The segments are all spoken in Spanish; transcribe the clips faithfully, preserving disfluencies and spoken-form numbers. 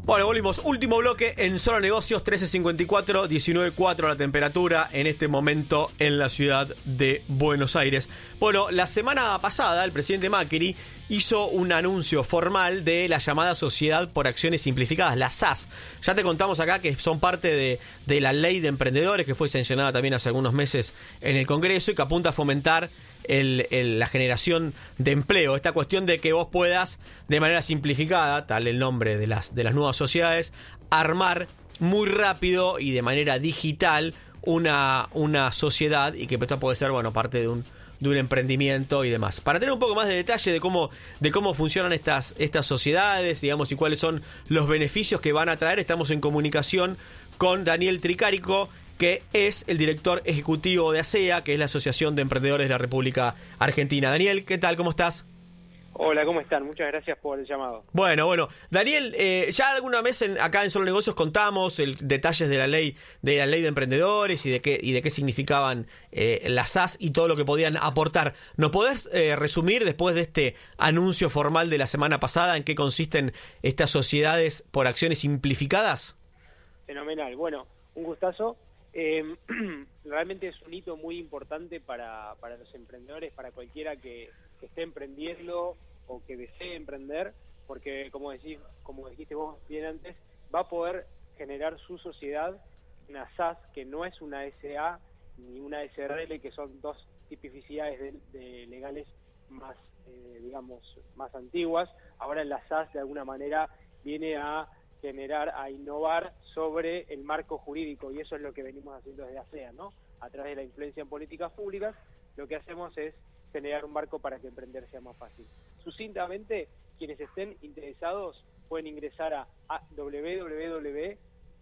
Bueno, volvimos. Último bloque en Solo Negocios, trece cincuenta y cuatro, diecinueve cuatro la temperatura en este momento en la ciudad de Buenos Aires. Bueno, la semana pasada el presidente Macri hizo un anuncio formal de la llamada Sociedad por Acciones Simplificadas, la S A S. Ya te contamos acá que son parte de, de la ley de emprendedores que fue sancionada también hace algunos meses en el Congreso y que apunta a fomentar el, el, la generación de empleo. Esta cuestión de que vos puedas, de manera simplificada, tal el nombre de las, de las nuevas sociedades, armar muy rápido y de manera digital una, una sociedad y que esto puede ser, bueno, parte de un de un emprendimiento y demás. Para tener un poco más de detalle de cómo, de cómo funcionan estas, estas sociedades, digamos, y cuáles son los beneficios que van a traer, estamos en comunicación con Daniel Tricarico, que es el director ejecutivo de ASEA, que es la Asociación de Emprendedores de la República Argentina. Daniel, ¿qué tal? ¿Cómo estás? Hola, ¿cómo están? Muchas gracias por el llamado. Bueno, bueno. Daniel, eh, ya alguna vez en, acá en Solo Negocios contamos el, detalles de la ley de la ley de emprendedores y de qué y de qué significaban eh, las S A S y todo lo que podían aportar. ¿Nos podés eh, resumir después de este anuncio formal de la semana pasada en qué consisten estas sociedades por acciones simplificadas? Fenomenal. Bueno, un gustazo. Eh, realmente es un hito muy importante para, para los emprendedores, para cualquiera que, que esté emprendiendo o que desee emprender, porque como decís, como dijiste vos bien antes, va a poder generar su sociedad, una S A S que no es una S A ni una S R L, que son dos tipificidades de, de legales más, eh, digamos, más antiguas. Ahora la S A S de alguna manera viene a generar, a innovar sobre el marco jurídico, y eso es lo que venimos haciendo desde ASEA, ¿no? A través de la influencia en políticas públicas, lo que hacemos es generar un marco para que emprender sea más fácil. Sucintamente, quienes estén interesados pueden ingresar a w w w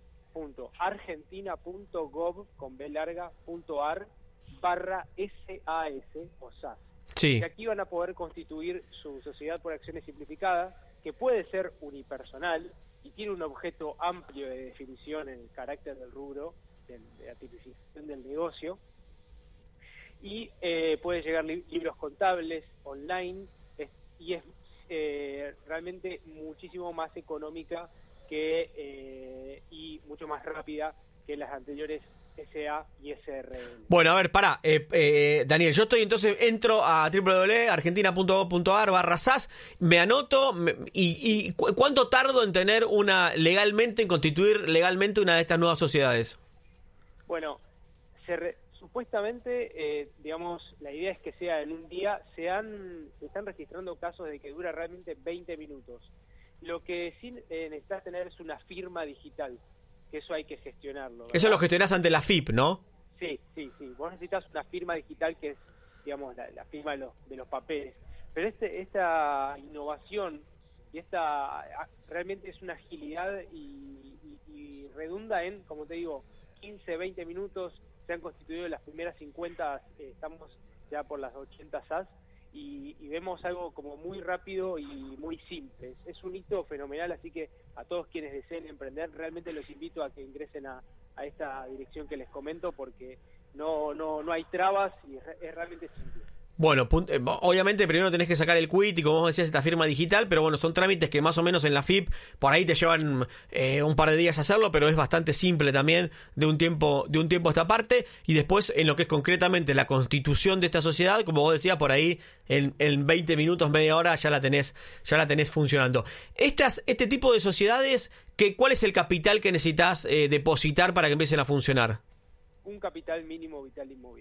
punto argentina punto gov con b larga punto ar barra S A S o S A S. Sí. Y aquí van a poder constituir su sociedad por acciones simplificadas, que puede ser unipersonal y tiene un objeto amplio de definición en el carácter del rubro, de, de la tipificación del negocio, y eh, puede llegar li libros contables online, es, y es eh, realmente muchísimo más económica que eh, y mucho más rápida que las anteriores S A y S R L. Bueno, a ver, pará, eh, eh, Daniel, yo estoy entonces, entro a w w w punto argentina punto gov punto ar barra S A S, me anoto, me, y, y cu ¿cuánto tardo en tener una, legalmente, en constituir legalmente una de estas nuevas sociedades? Bueno, se re, supuestamente, eh, digamos, la idea es que sea en un día, se, han, se están registrando casos de que dura realmente veinte minutos. Lo que sí eh, necesitas tener es una firma digital, que eso hay que gestionarlo, ¿verdad? Eso lo gestionás ante la F I P, ¿no? Sí, sí, sí. Vos necesitas una firma digital que es, digamos, la, la firma de los, de los papeles. Pero este, esta innovación y esta realmente es una agilidad y, y, y redunda en, como te digo, quince, veinte minutos. Se han constituido las primeras cincuenta, eh, estamos ya por las ochenta S A S, y, y vemos algo como muy rápido y muy simple. Es un hito fenomenal, así que a todos quienes deseen emprender, realmente los invito a que ingresen a, a esta dirección que les comento, porque no no no hay trabas y es, es realmente simple. Bueno, obviamente primero tenés que sacar el quit y, como vos decías, esta firma digital, pero bueno, son trámites que más o menos en la F I P por ahí te llevan eh, un par de días hacerlo, pero es bastante simple también de un tiempo de un tiempo a esta parte. Y después, en lo que es concretamente la constitución de esta sociedad, como vos decías, por ahí en, en veinte minutos, media hora ya la tenés ya la tenés funcionando. Estas este tipo de sociedades, ¿qué, ¿cuál es el capital que necesitas eh, depositar para que empiecen a funcionar? Un capital mínimo vital inmóvil.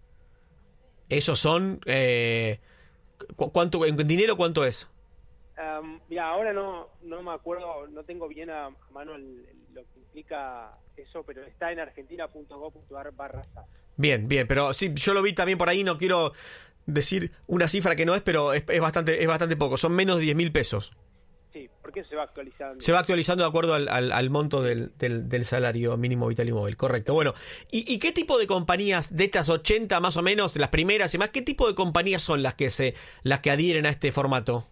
Esos son, eh, ¿cu ¿cuánto, en dinero cuánto es? Um, mira, ahora no no me acuerdo, no tengo bien a mano el, el, lo que implica eso, pero está en argentina punto gov punto ar barra S A S. Bien, bien, pero sí, yo lo vi también por ahí, no quiero decir una cifra que no es, pero es, es bastante es bastante poco, son menos de diez mil pesos. Sí, porque se va actualizando. Se va actualizando de acuerdo al, al, al monto del, del, del salario mínimo vital y móvil, correcto. Bueno, ¿y, ¿y qué tipo de compañías de estas ochenta más o menos, las primeras y más, qué tipo de compañías son las que se las que adhieren a este formato?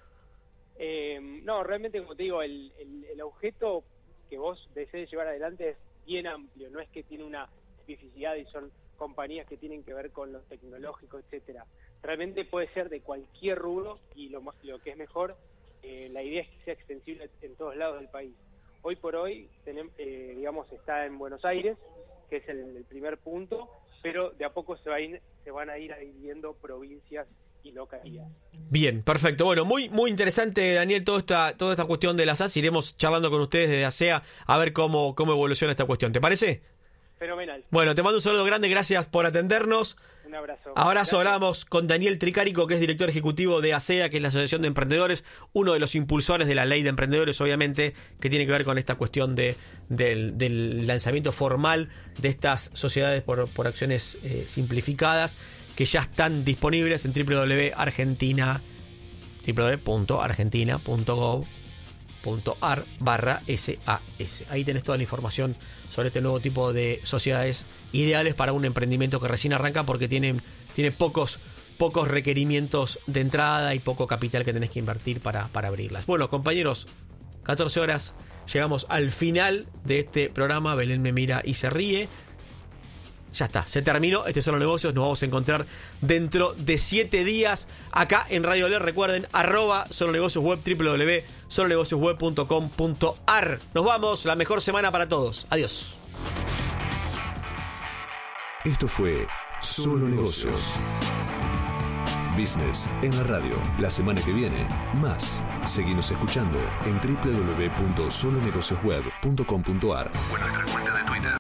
Eh, no, realmente, como te digo, el, el, el objeto que vos desees llevar adelante es bien amplio, no es que tiene una especificidad y son compañías que tienen que ver con lo tecnológico, etcétera. Realmente puede ser de cualquier rubro y lo, lo que es mejor, Eh, la idea es que sea extensible en todos lados del país. hoy por hoy, tenemos, eh, digamos, está en Buenos Aires, que es el, el primer punto, pero de a poco se, va a ir, se van a ir dividiendo provincias y localidades. Bien, perfecto. Bueno, muy muy interesante, Daniel, toda esta, toda esta cuestión de las A S. Iremos charlando con ustedes desde ASEA a ver cómo, cómo evoluciona esta cuestión. ¿Te parece? Fenomenal. Bueno, te mando un saludo grande, gracias por atendernos. Un abrazo. Abrazo, hablamos con Daniel Tricarico, que es director ejecutivo de ASEA, que es la Asociación de Emprendedores, uno de los impulsores de la ley de emprendedores, obviamente, que tiene que ver con esta cuestión de del, del lanzamiento formal de estas sociedades por, por acciones eh, simplificadas, que ya están disponibles en doble u doble u doble u punto argentina doble u doble u doble u punto argentina punto gov punto ar barra S A S. Ahí tenés toda la información sobre este nuevo tipo de sociedades ideales para un emprendimiento que recién arranca, porque tiene, tiene pocos, pocos requerimientos de entrada y poco capital que tenés que invertir para, para abrirlas. Bueno, compañeros, catorce horas, llegamos al final de este programa. Belén me mira y se ríe. Ya está, se terminó. Este son los negocios. Nos vamos a encontrar dentro de siete días acá en Radio Ler. Recuerden, arroba Solo Negocios Web, doble u doble u doble u punto solo negocios web punto com punto ar. Nos vamos, la mejor semana para todos. Adiós. Esto fue Solo Negocios. Business en la radio. La semana que viene, más. Seguinos escuchando en doble u doble u doble u punto solo negocios web punto com punto ar o en nuestra cuenta de Twitter.